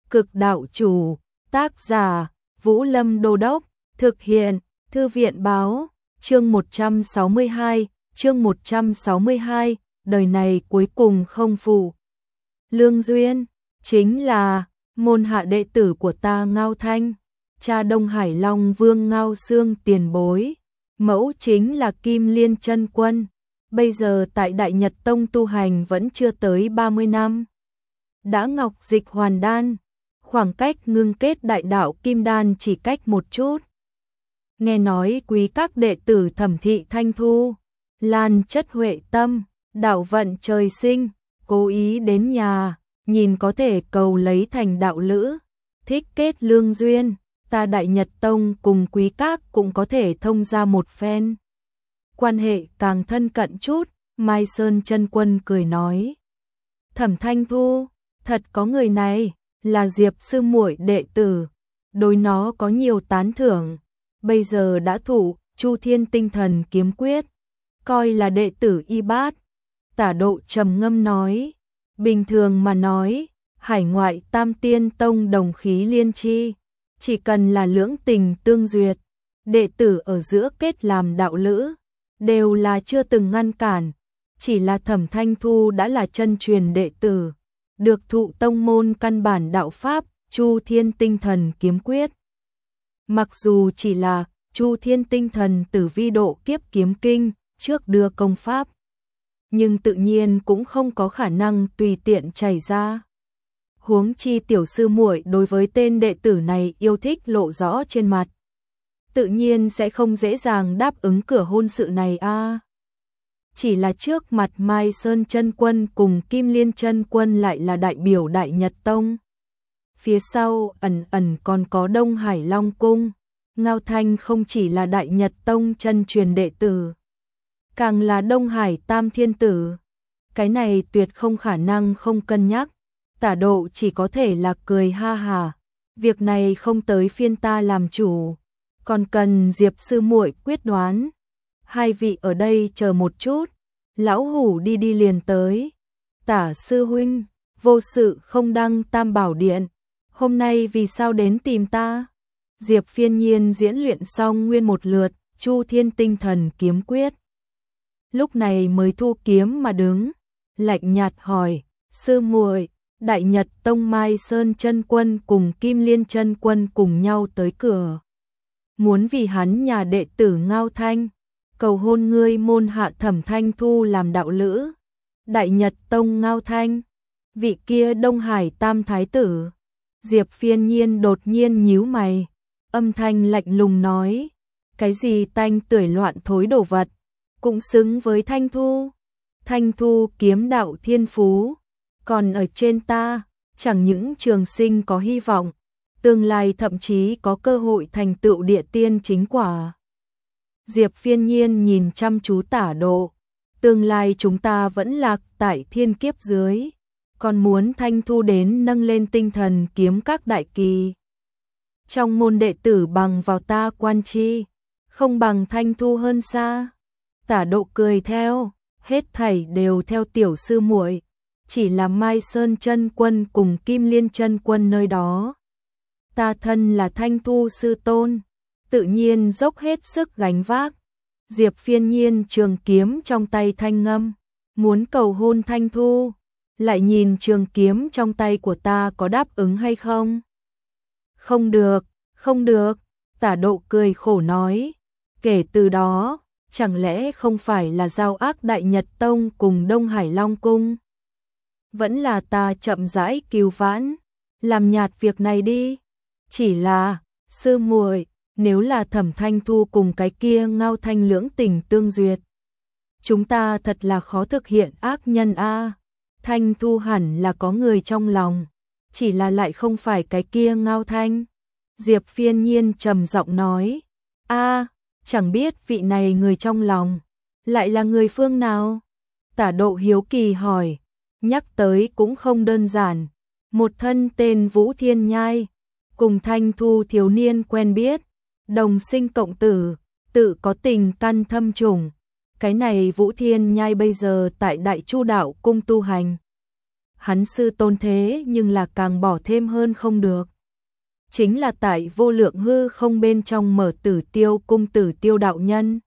Cực đạo chủ, tác giả, Vũ Lâm Đô Đốc, thực hiện, Thư viện báo, chương 162, đời này cuối cùng không phụ. Lương Duyên, chính là môn hạ đệ tử của ta Ngao Thanh, cha Đông Hải Long Vương Ngao Xương tiền bối, mẫu chính là Kim Liên Chân Quân, bây giờ tại Đại Nhật Tông tu hành vẫn chưa tới 30 năm. Đã ngọc dịch hoàn đan, khoảng cách ngưng kết đại đạo kim đan chỉ cách một chút. Nghe nói quý các đệ tử Thẩm Thị Thanh Thu, Lan Chất Huệ Tâm, đạo vận trời sinh, cố ý đến nhà, nhìn có thể cầu lấy thành đạo lữ, thích kết lương duyên, ta Đại Nhật Tông cùng quý các cũng có thể thông ra một phen. Quan hệ càng thân cận chút, Mai Sơn Chân Quân cười nói. Thẩm Thanh Thu, thật có người này, là Diệp sư muội đệ tử, đối nó có nhiều tán thưởng, bây giờ đã thụ Chu Thiên Tinh Thần Kiếm Quyết, coi là đệ tử y bát. Tả Độ trầm ngâm nói, bình thường mà nói, hải ngoại Tam Tiên Tông đồng khí liên chi, chỉ cần là lưỡng tình tương duyệt, đệ tử ở giữa kết làm đạo lữ, đều là chưa từng ngăn cản, chỉ là Thẩm Thanh Thu đã là chân truyền đệ tử, được thụ tông môn căn bản đạo pháp, Chu Thiên Tinh Thần Kiếm Quyết. Mặc dù chỉ là Chu Thiên Tinh Thần Tử Vi Độ Kiếp Kiếm Kinh, trước đưa công pháp, nhưng tự nhiên cũng không có khả năng tùy tiện chảy ra. Huống chi tiểu sư muội đối với tên đệ tử này yêu thích lộ rõ trên mặt, tự nhiên sẽ không dễ dàng đáp ứng cửa hôn sự này a. Chỉ là trước mặt Mai Sơn Chân Quân cùng Kim Liên Chân Quân lại là đại biểu Đại Nhật Tông. Phía sau ẩn ẩn còn có Đông Hải Long Cung, Ngao Thanh không chỉ là Đại Nhật Tông chân truyền đệ tử, càng là Đông Hải Tam Thiên Tử. Cái này tuyệt không khả năng không cân nhắc, Tả Độ chỉ có thể là cười ha hà, việc này không tới phiên ta làm chủ, còn cần Diệp sư muội quyết đoán. Hai vị ở đây chờ một chút, lão hủ đi liền tới. Tả sư huynh, vô sự không đăng Tam Bảo Điện, hôm nay vì sao đến tìm ta? Diệp Phiên Nhiên diễn luyện xong nguyên một lượt Chu Thiên Tinh Thần Kiếm Quyết, lúc này mới thu kiếm mà đứng, lạnh nhạt hỏi, sư muội, Đại Nhật Tông Mai Sơn Chân Quân cùng Kim Liên Chân Quân cùng nhau tới cửa, muốn vì hắn nhà đệ tử Ngao Thanh cầu hôn ngươi môn hạ Thẩm Thanh Thu làm đạo lữ. Đại Nhật Tông Ngao Thanh, vị kia Đông Hải Tam Thái Tử. Diệp Phiên Nhiên đột nhiên nhíu mày, âm thanh lạnh lùng nói, cái gì tanh tưởi loạn thối đồ vật, cũng xứng với Thanh Thu. Thanh Thu kiếm đạo thiên phú, còn ở trên ta, chẳng những trường sinh có hy vọng, tương lai thậm chí có cơ hội thành tựu địa tiên chính quả. Diệp Phiên Nhiên nhìn chăm chú Tả Độ, tương lai chúng ta vẫn lạc tại thiên kiếp dưới, còn muốn Thanh Thu đến nâng lên tinh thần kiếm các đại kỳ. Trong môn đệ tử bằng vào ta quan chi, không bằng Thanh Thu hơn xa. Tả Độ cười theo, hết thảy đều theo tiểu sư muội, chỉ là Mai Sơn Chân Quân cùng Kim Liên Chân Quân nơi đó. Ta thân là Thanh Thu sư tôn, tự nhiên dốc hết sức gánh vác. Diệp Phiên Nhiên trường kiếm trong tay thanh ngâm, muốn cầu hôn Thanh Thu, lại nhìn trường kiếm trong tay của ta có đáp ứng hay không. Không được, không được, Tả Độ cười khổ nói, kể từ đó, chẳng lẽ không phải là giao ác Đại Nhật Tông cùng Đông Hải Long Cung? Vẫn là ta chậm rãi cứu vãn, làm nhạt việc này đi. Chỉ là, sư muội, nếu là Thẩm Thanh Thu cùng cái kia Ngao Thanh lưỡng tình tương duyệt, chúng ta thật là khó thực hiện ác nhân a. Thanh Thu hẳn là có người trong lòng, chỉ là lại không phải cái kia Ngao Thanh. Diệp Phiên Nhiên trầm giọng nói, a, chẳng biết vị này người trong lòng, lại là người phương nào? Tả Độ hiếu kỳ hỏi, nhắc tới cũng không đơn giản, một thân tên Vũ Thiên Nhai, cùng Thanh Thu thiếu niên quen biết, đồng sinh cộng tử, tự có tình căn thâm trùng. Cái này Vũ Thiên Nhai bây giờ tại Đại Chu Đạo Cung tu hành, hắn sư tôn thế nhưng là càng bỏ thêm hơn không được. Chính là tại vô lượng hư không bên trong mở Tử Tiêu cung Tử Tiêu đạo nhân.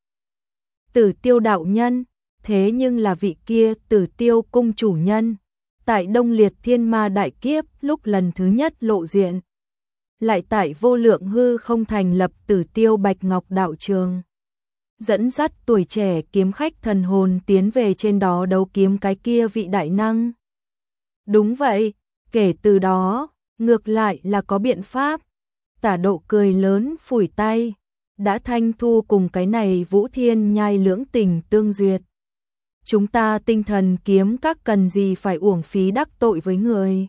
Tử Tiêu đạo nhân, thế nhưng là vị kia Tử Tiêu cung chủ nhân, tại Đông Liệt Thiên Ma đại kiếp lúc lần thứ nhất lộ diện. Lại tại vô lượng hư không thành lập Tử Tiêu Bạch Ngọc đạo trường. Dẫn dắt tuổi trẻ kiếm khách thần hồn tiến về trên đó đấu kiếm cái kia vị đại năng. Đúng vậy, kể từ đó, ngược lại là có biện pháp. Tả Độ cười lớn phủi tay, đã Thanh Thu cùng cái này Vũ Thiên Nhai lưỡng tình tương duyệt. Chúng ta Tinh Thần kiếm các cần gì phải uổng phí đắc tội với người.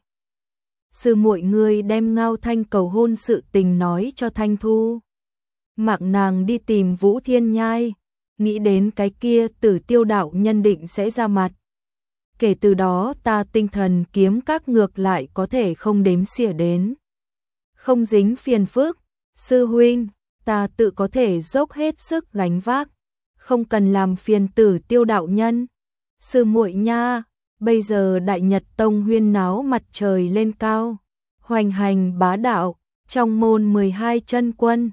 Sư muội ngươi đem Ngao Thanh cầu hôn sự tình nói cho Thanh Thu. Mạng nàng đi tìm Vũ Thiên Nhai, nghĩ đến cái kia Tử Tiêu đạo nhân định sẽ ra mặt. Kể từ đó ta Tinh Thần kiếm các ngược lại có thể không đếm xỉa đến. Không dính phiền phức, sư huynh, ta tự có thể dốc hết sức gánh vác, không cần làm phiền Tử Tiêu đạo nhân. Sư muội nha, bây giờ Đại Nhật Tông huyên náo mặt trời lên cao, hoành hành bá đạo, trong môn 12 chân quân,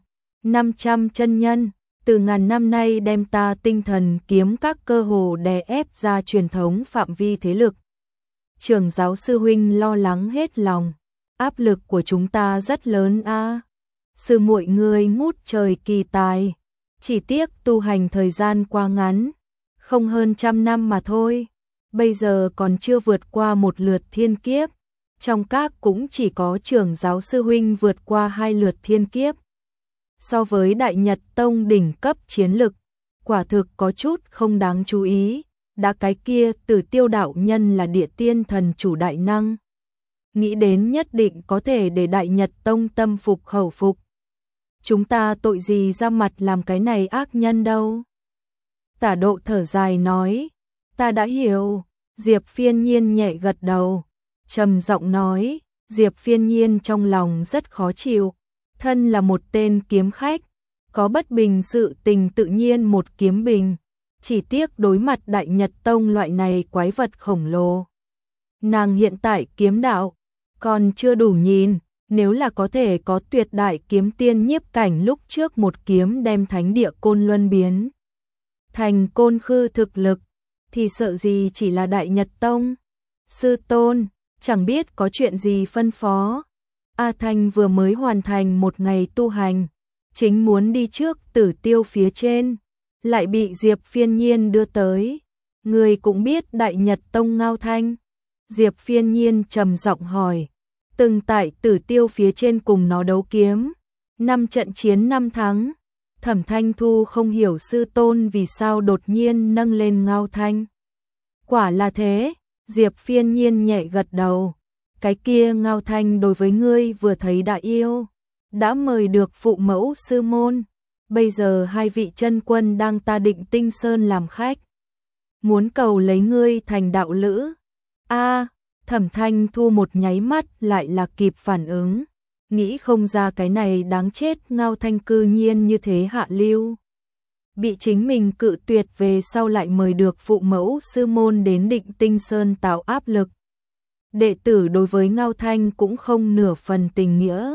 500 chân nhân, từ ngàn năm nay đem ta Tinh Thần kiếm các cơ hồ đè ép ra truyền thống phạm vi thế lực. Trưởng giáo sư huynh lo lắng hết lòng, áp lực của chúng ta rất lớn a. Sư muội ngươi ngút trời kỳ tài, chỉ tiếc tu hành thời gian quá ngắn, không hơn 100 năm mà thôi, bây giờ còn chưa vượt qua một lượt thiên kiếp, trong các cũng chỉ có trưởng giáo sư huynh vượt qua 2 lượt thiên kiếp. So với Đại Nhật Tông đỉnh cấp chiến lực, quả thực có chút không đáng chú ý, đã cái kia Tử Tiêu đạo nhân là địa tiên thần chủ đại năng. Nghĩ đến nhất định có thể để Đại Nhật Tông tâm phục khẩu phục. Chúng ta tội gì ra mặt làm cái này ác nhân đâu. Tả Độ thở dài nói, ta đã hiểu. Diệp Phiên Nhiên nhẹ gật đầu, trầm giọng nói, Diệp Phiên Nhiên trong lòng rất khó chịu, thân là một tên kiếm khách, có bất bình sự tình tự nhiên một kiếm bình, chỉ tiếc đối mặt Đại Nhật Tông loại này quái vật khổng lồ. Nàng hiện tại kiếm đạo còn chưa đủ nhìn, nếu là có thể có tuyệt đại kiếm tiên nhiếp cảnh lúc trước một kiếm đem thánh địa Côn Luân biến thành Côn Khư thực lực, thì sợ gì chỉ là Đại Nhật Tông. Sư tôn, chẳng biết có chuyện gì phân phó. A Thanh vừa mới hoàn thành một ngày tu hành, chính muốn đi trước Tử Tiêu phía trên, lại bị Diệp Phiên Nhiên đưa tới. Người cũng biết Đại Nhật Tông Ngao Thanh. Diệp Phiên Nhiên trầm giọng hỏi, từng tại Tử Tiêu phía trên cùng nó đấu kiếm, 5 trận chiến 5 thắng. Thẩm Thanh Thu không hiểu sư tôn vì sao đột nhiên nâng lên Ngao Thanh. Quả là thế, Diệp Phiên Nhiên nhẹ gật đầu. Cái kia Ngao Thanh đối với ngươi vừa thấy đã yêu, đã mời được phụ mẫu sư môn. Bây giờ 2 vị chân quân đang ta Định Tinh Sơn làm khách, muốn cầu lấy ngươi thành đạo lữ. A, Thẩm Thanh Thu một nháy mắt lại là kịp phản ứng. Nghĩ không ra cái này đáng chết Ngao Thanh cư nhiên như thế hạ lưu. Bị chính mình cự tuyệt về sau lại mời được phụ mẫu sư môn đến Định Tinh Sơn tạo áp lực. Đệ tử đối với Ngao Thanh cũng không nửa phần tình nghĩa.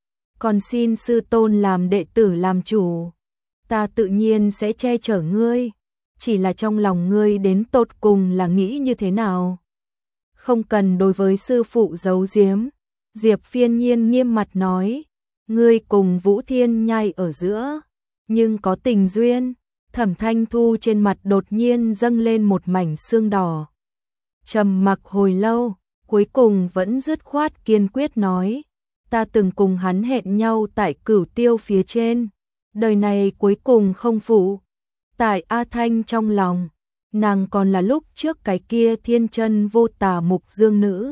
Còn xin sư tôn làm đệ tử làm chủ. Ta tự nhiên sẽ che chở ngươi. Chỉ là trong lòng ngươi đến tột cùng là nghĩ như thế nào. Không cần đối với sư phụ giấu giếm. Diệp Phiên Nhiên nghiêm mặt nói, ngươi cùng Vũ Thiên Nhai ở giữa, nhưng có tình duyên. Thẩm Thanh Thu trên mặt đột nhiên dâng lên một mảnh sương đỏ. Trầm mặc hồi lâu, cuối cùng vẫn dứt khoát kiên quyết nói, ta từng cùng hắn hẹn nhau tại Cửu Tiêu phía trên, đời này cuối cùng không phụ. Tại A Thanh trong lòng, nàng còn là lúc trước cái kia thiên chân vô tà mục dương nữ.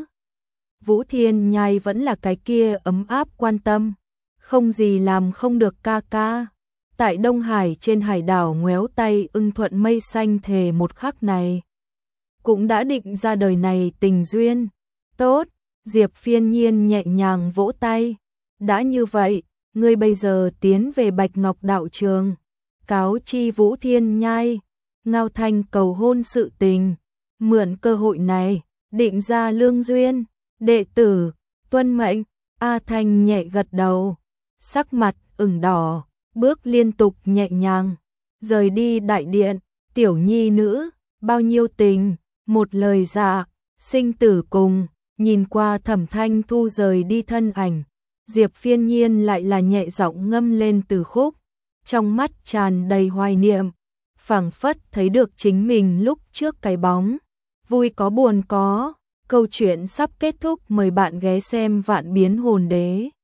Vũ Thiên Nhai vẫn là cái kia ấm áp quan tâm, không gì làm không được ca ca. Tại Đông Hải trên hải đảo ngoéo tay ưng thuận mây xanh thề một khắc này, cũng đã định ra đời này tình duyên. Tốt, Diệp Phiên Nhiên nhẹ nhàng vỗ tay. Đã như vậy, ngươi bây giờ tiến về Bạch Ngọc đạo trường, cáo chi Vũ Thiên Nhai, Ngao Thanh cầu hôn sự tình. Mượn cơ hội này, định ra lương duyên, đệ tử, tuân mệnh. A Thanh nhẹ gật đầu, sắc mặt ửng đỏ, bước liên tục nhẹ nhàng, rời đi đại điện. Tiểu nhi nữ, bao nhiêu tình, một lời dạ, sinh tử cùng. Nhìn qua Thẩm Thanh Thu rời đi thân ảnh, Diệp Phiên Nhiên lại là nhẹ giọng ngâm lên từ khúc, trong mắt tràn đầy hoài niệm, phảng phất thấy được chính mình lúc trước cái bóng, vui có buồn có. Câu chuyện sắp kết thúc, mời bạn ghé xem Vạn Biến Hồn Đế.